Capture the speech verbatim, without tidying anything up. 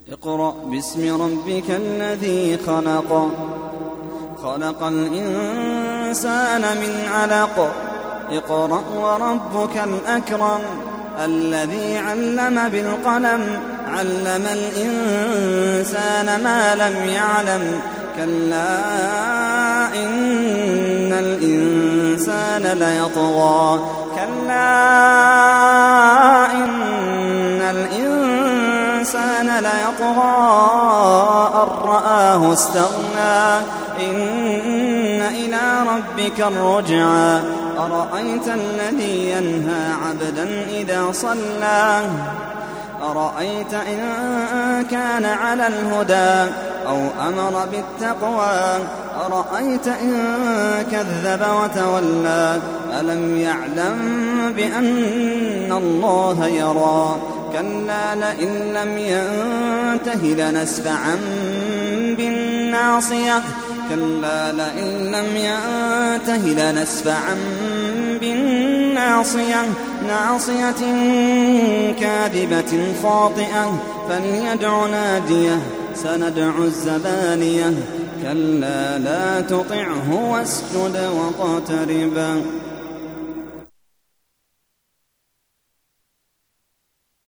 اقرأ باسم ربك الذي خلق خلق الإنسان من علق اقرأ وربك الأكرم الذي علم بالقلم علم الإنسان ما لم يعلم كلا إن الإنسان ليطغى كلا إن الإنسان ليطغى أن رآه استغنى إن إلى ربك الرجعى أرأيت الذي ينهى عبدا إذا صلى أرأيت إن كان على الهدى أو أمر بالتقوى أرأيت إن كذب وتولى ألم يعلم بأن الله يرى كلا لئن لم ينته لنسفعا بالناصية كلا لئن لم ينته لنسفعا بالناصية ناصية كاذبة خاطئة فليدع ناديه سندع الزبانية كلا لا تطعه واسجد واقترب